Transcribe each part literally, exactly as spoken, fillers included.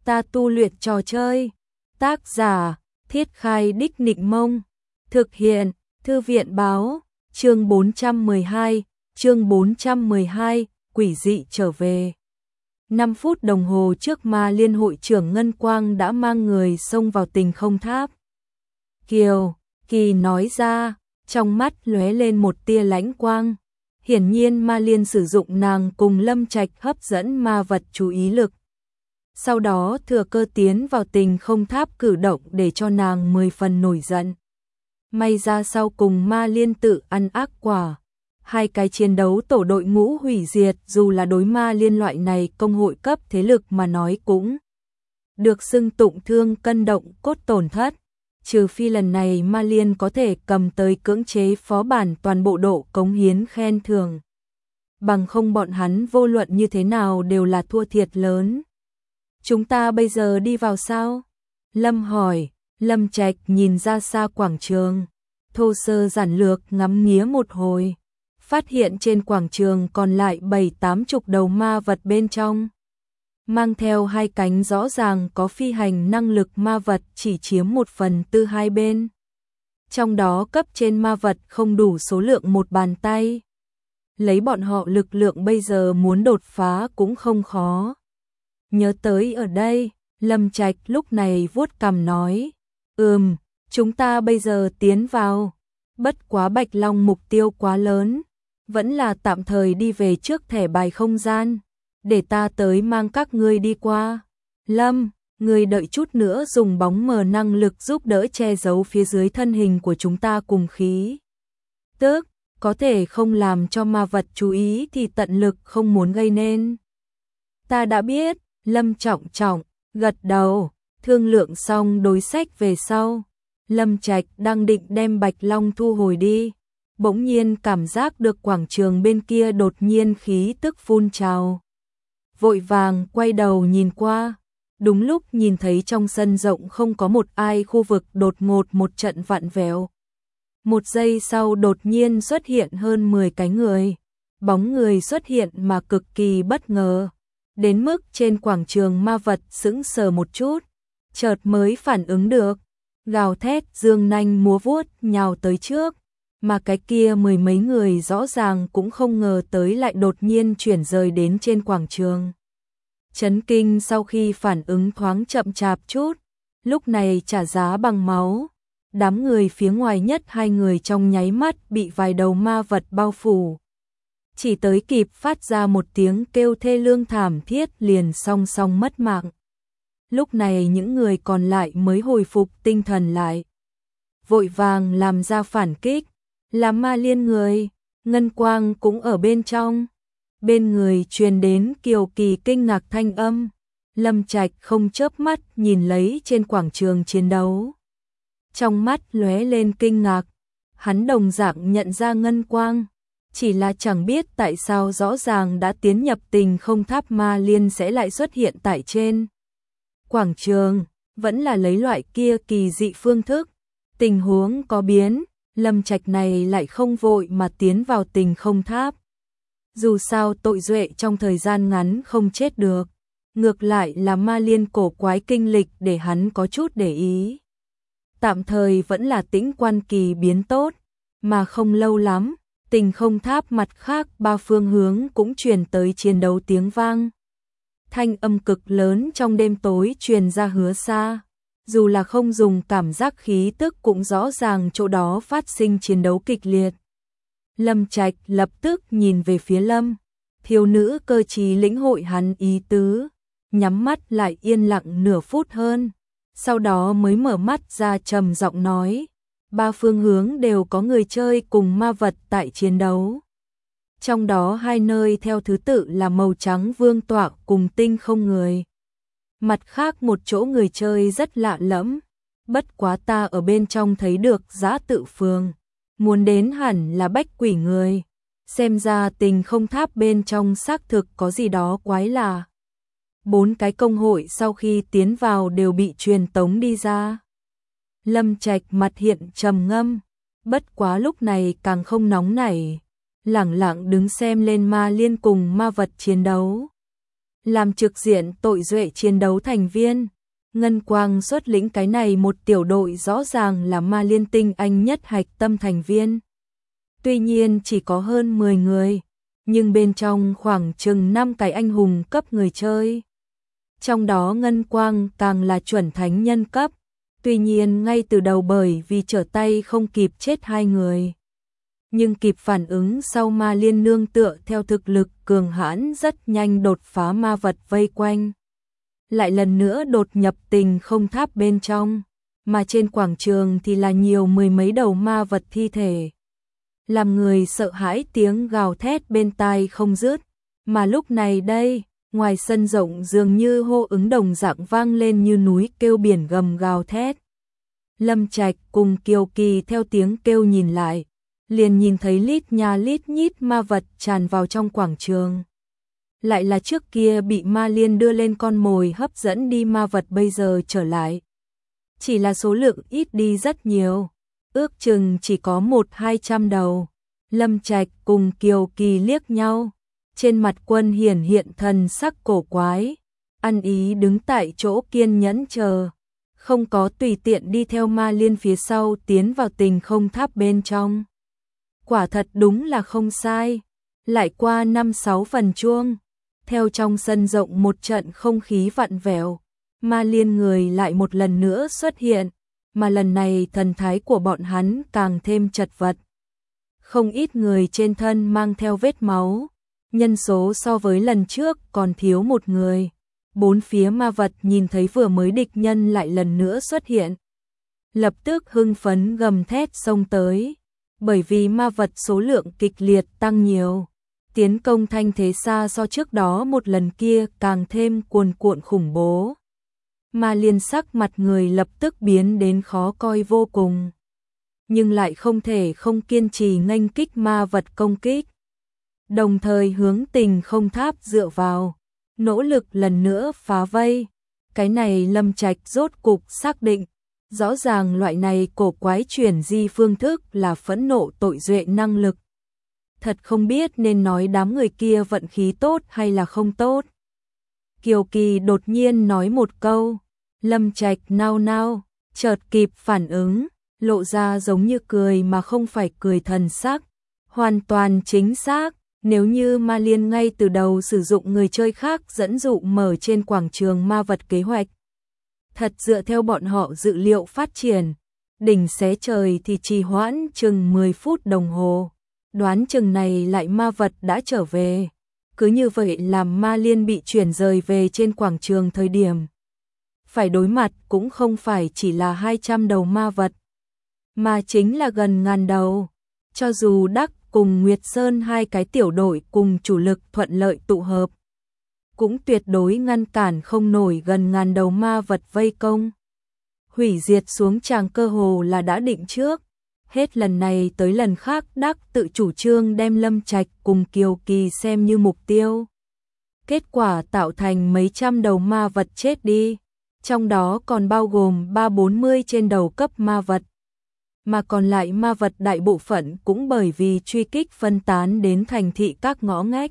ta tu luyện trò chơi. Tác giả, Thiết Khai Đích Nịnh Mông. Thực hiện, Thư viện Báo. Chương bốn trăm mười hai, chương bốn trăm mười hai, quỷ dị trở về. năm phút đồng hồ trước Ma Liên hội trưởng Ngân Quang đã mang người xông vào Tình Không Tháp. Kiều, Kỳ nói ra, trong mắt lóe lên một tia lãnh quang. Hiển nhiên Ma Liên sử dụng nàng cùng Lâm Trạch hấp dẫn ma vật chú ý lực. Sau đó thừa cơ tiến vào Tình Không Tháp cử động để cho nàng mười phần nổi giận. May ra sau cùng Ma Liên tự ăn ác quả. Hai cái chiến đấu tổ đội ngũ hủy diệt, dù là đối Ma Liên loại này công hội cấp thế lực mà nói cũng được xưng tụng thương cân động cốt tổn thất. Trừ phi lần này Ma Liên có thể cầm tới cưỡng chế phó bản toàn bộ độ cống hiến khen thưởng. Bằng không bọn hắn vô luận như thế nào đều là thua thiệt lớn. Chúng ta bây giờ đi vào sao? Lâm hỏi. Lâm Trạch nhìn ra xa quảng trường, thô sơ giản lược ngắm nghía một hồi, phát hiện trên quảng trường còn lại bảy tám chục đầu ma vật bên trong. Mang theo hai cánh rõ ràng có phi hành năng lực ma vật chỉ chiếm một phần tư hai bên. Trong đó cấp trên ma vật không đủ số lượng một bàn tay. Lấy bọn họ lực lượng bây giờ muốn đột phá cũng không khó. Nhớ tới ở đây, Lâm Trạch lúc này vuốt cằm nói. Ừm, chúng ta bây giờ tiến vào. Bất quá Bạch Long mục tiêu quá lớn. Vẫn là tạm thời đi về trước thẻ bài không gian. Để ta tới mang các ngươi đi qua. Lâm, ngươi đợi chút nữa dùng bóng mờ năng lực giúp đỡ che giấu phía dưới thân hình của chúng ta cùng khí. Tức, có thể không làm cho ma vật chú ý thì tận lực không muốn gây nên. Ta đã biết, Lâm trọng trọng, gật đầu. Thương lượng xong đối sách về sau, Lâm Trạch đang định đem Bạch Long thu hồi đi, bỗng nhiên cảm giác được quảng trường bên kia đột nhiên khí tức phun trào. Vội vàng quay đầu nhìn qua, đúng lúc nhìn thấy trong sân rộng không có một ai, khu vực đột ngột một trận vặn vẹo. Một giây sau đột nhiên xuất hiện hơn mười cái người, bóng người xuất hiện mà cực kỳ bất ngờ, đến mức trên quảng trường ma vật sững sờ một chút. Chợt mới phản ứng được, gào thét dương nanh múa vuốt nhào tới trước, mà cái kia mười mấy người rõ ràng cũng không ngờ tới lại đột nhiên chuyển rời đến trên quảng trường. Chấn kinh sau khi phản ứng thoáng chậm chạp chút, lúc này trả giá bằng máu, đám người phía ngoài nhất hai người trong nháy mắt bị vài đầu ma vật bao phủ. Chỉ tới kịp phát ra một tiếng kêu thê lương thảm thiết liền song song mất mạng. Lúc này những người còn lại mới hồi phục tinh thần lại. Vội vàng làm ra phản kích, làm Ma Liên người, Ngân Quang cũng ở bên trong. Bên người truyền đến Kiều Kỳ kinh ngạc thanh âm. Lâm Trạch không chớp mắt nhìn lấy trên quảng trường chiến đấu. Trong mắt lóe lên kinh ngạc, hắn đồng dạng nhận ra Ngân Quang. Chỉ là chẳng biết tại sao rõ ràng đã tiến nhập Tình Không Tháp Ma Liên sẽ lại xuất hiện tại trên quảng trường, vẫn là lấy loại kia kỳ dị phương thức. Tình huống có biến, Lâm Trạch này lại không vội mà tiến vào Tình Không Tháp. Dù sao tội duệ trong thời gian ngắn không chết được, ngược lại là Ma Liên cổ quái kinh lịch để hắn có chút để ý. Tạm thời vẫn là tĩnh quan kỳ biến tốt, mà không lâu lắm, Tình Không Tháp mặt khác ba phương hướng cũng truyền tới chiến đấu tiếng vang. Thanh âm cực lớn trong đêm tối truyền ra hứa xa, dù là không dùng cảm giác khí tức cũng rõ ràng chỗ đó phát sinh chiến đấu kịch liệt. Lâm Trạch lập tức nhìn về phía Lâm, thiếu nữ cơ trí lĩnh hội hắn ý tứ, nhắm mắt lại yên lặng nửa phút hơn, sau đó mới mở mắt ra trầm giọng nói, ba phương hướng đều có người chơi cùng ma vật tại chiến đấu. Trong đó hai nơi theo thứ tự là màu trắng vương tọa cùng tinh không người. Mặt khác một chỗ người chơi rất lạ lẫm, bất quá ta ở bên trong thấy được Giã Tự Phường, muốn đến hẳn là Bách Quỷ người. Xem ra Tình Không Tháp bên trong xác thực có gì đó quái lạ. Bốn cái công hội sau khi tiến vào đều bị truyền tống đi ra. Lâm Trạch mặt hiện trầm ngâm, bất quá lúc này càng không nóng nảy, lẳng lặng đứng xem lên Ma Liên cùng ma vật chiến đấu. làm trực diện tội duệ chiến đấu thành viên. Ngân Quang xuất lĩnh cái này một tiểu đội rõ ràng là Ma Liên tinh anh nhất hạch tâm thành viên. Tuy nhiên chỉ có hơn mười người, nhưng bên trong khoảng chừng năm cái anh hùng cấp người chơi. Trong đó Ngân Quang càng là chuẩn thánh nhân cấp, tuy nhiên ngay từ đầu bởi vì trở tay không kịp chết hai người. Nhưng kịp phản ứng sau Ma Liên nương tựa theo thực lực cường hãn rất nhanh đột phá ma vật vây quanh. Lại lần nữa đột nhập tình không tháp bên trong, mà trên quảng trường thì là nhiều mười mấy đầu ma vật thi thể. Làm người sợ hãi tiếng gào thét bên tai không dứt, mà lúc này đây, ngoài sân rộng dường như hô ứng đồng dạng vang lên như núi kêu biển gầm gào thét. Lâm Trạch cùng Kiều Kỳ theo tiếng kêu nhìn lại, liền nhìn thấy lít nha lít nhít ma vật tràn vào trong quảng trường. Lại là trước kia bị Ma Liên đưa lên con mồi hấp dẫn đi ma vật bây giờ trở lại. Chỉ là số lượng ít đi rất nhiều, ước chừng chỉ có một hai trăm đầu. Lâm Trạch cùng Kiều Kỳ liếc nhau, trên mặt Quân Hiển hiện thần sắc cổ quái, ăn ý đứng tại chỗ kiên nhẫn chờ, không có tùy tiện đi theo Ma Liên phía sau tiến vào tình không tháp bên trong. Quả thật đúng là không sai, lại qua năm sáu phần chuông, theo trong sân rộng một trận không khí vặn vẹo, Ma Liên người lại một lần nữa xuất hiện, mà lần này thần thái của bọn hắn càng thêm chật vật. Không ít người trên thân mang theo vết máu, nhân số so với lần trước còn thiếu một người. Bốn phía ma vật nhìn thấy vừa mới địch nhân lại lần nữa xuất hiện, lập tức hưng phấn gầm thét xông tới, bởi vì ma vật số lượng kịch liệt tăng nhiều. Tiến công thanh thế xa so trước đó một lần kia càng thêm cuồn cuộn khủng bố. Ma Liên sắc mặt người lập tức biến đến khó coi vô cùng. Nhưng lại không thể không kiên trì nghênh kích ma vật công kích. Đồng thời hướng tình không tháp dựa vào, nỗ lực lần nữa phá vây. Cái này Lâm Trạch rốt cục xác định, rõ ràng loại này cổ quái chuyển di phương thức là phẫn nộ tội duệ năng lực. Thật không biết nên nói đám người kia vận khí tốt hay là không tốt. Kiều Kỳ đột nhiên nói một câu, Lâm Trạch nao nao, chợt kịp phản ứng, lộ ra giống như cười mà không phải cười thần sắc. Hoàn toàn chính xác, nếu như Ma Liên ngay từ đầu sử dụng người chơi khác dẫn dụ mở trên quảng trường ma vật kế hoạch. Thật dựa theo bọn họ dự liệu phát triển, đỉnh xé trời thì trì hoãn chừng mười phút đồng hồ. Đoán chừng này lại ma vật đã trở về. Cứ như vậy làm Ma Liên bị chuyển rời về trên quảng trường thời điểm. Phải đối mặt cũng không phải chỉ là hai trăm đầu ma vật, mà chính là gần ngàn đầu. Cho dù Đắc cùng Nguyệt Sơn hai cái tiểu đội cùng chủ lực thuận lợi tụ hợp, cũng tuyệt đối ngăn cản không nổi gần ngàn đầu ma vật vây công. Hủy diệt xuống tràng cơ hồ là đã định trước. Hết lần này tới lần khác Đắc tự chủ trương đem Lâm Trạch cùng Kiều Kỳ xem như mục tiêu. Kết quả tạo thành mấy trăm đầu ma vật chết đi, trong đó còn bao gồm ba bốn mươi trên đầu cấp ma vật. Mà còn lại ma vật đại bộ phận cũng bởi vì truy kích phân tán đến thành thị các ngõ ngách.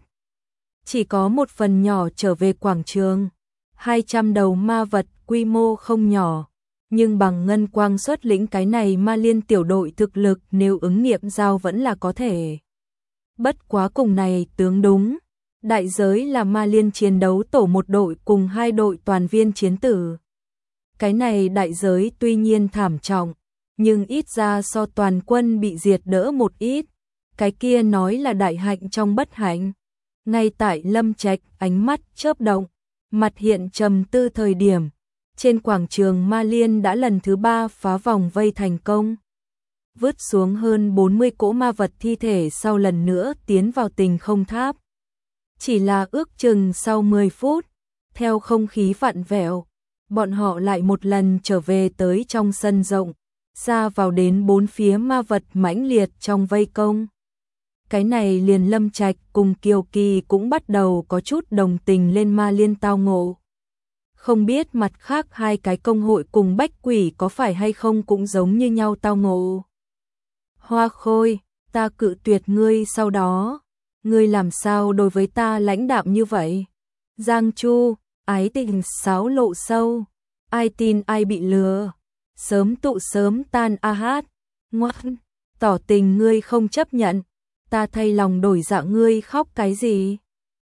Chỉ có một phần nhỏ trở về quảng trường. hai trăm đầu ma vật quy mô không nhỏ. Nhưng bằng Ngân Quang xuất lĩnh cái này Ma Liên tiểu đội thực lực nếu ứng nghiệm giao vẫn là có thể. Bất quá cùng này tướng đúng. Đại giới là Ma Liên chiến đấu tổ một đội cùng hai đội toàn viên chiến tử. Cái này đại giới tuy nhiên thảm trọng, nhưng ít ra so toàn quân bị diệt đỡ một ít. Cái kia nói là đại hạnh trong bất hạnh. Ngay tại Lâm Trạch ánh mắt chớp động, mặt hiện trầm tư thời điểm. Trên quảng trường Ma Liên đã lần thứ ba phá vòng vây thành công. Vứt xuống hơn bốn mươi cỗ ma vật thi thể sau lần nữa tiến vào tình không tháp. Chỉ là ước chừng sau mười phút, theo không khí vặn vẹo, bọn họ lại một lần trở về tới trong sân rộng, ra vào đến bốn phía ma vật mãnh liệt trong vây công. Cái này liền Lâm Trạch cùng Kiều Kỳ cũng bắt đầu có chút đồng tình lên Ma Liên tao ngộ. Không biết mặt khác hai cái công hội cùng Bách Quỷ có phải hay không cũng giống như nhau tao ngộ. Hoa Khôi, ta cự tuyệt ngươi sau đó. Ngươi làm sao đối với ta lãnh đạm như vậy? Giang Chu, ái tình sáo lộ sâu, ai tin ai bị lừa, sớm tụ sớm tan a hát, ngoan, tỏ tình ngươi không chấp nhận, ta thay lòng đổi dạ ngươi khóc cái gì?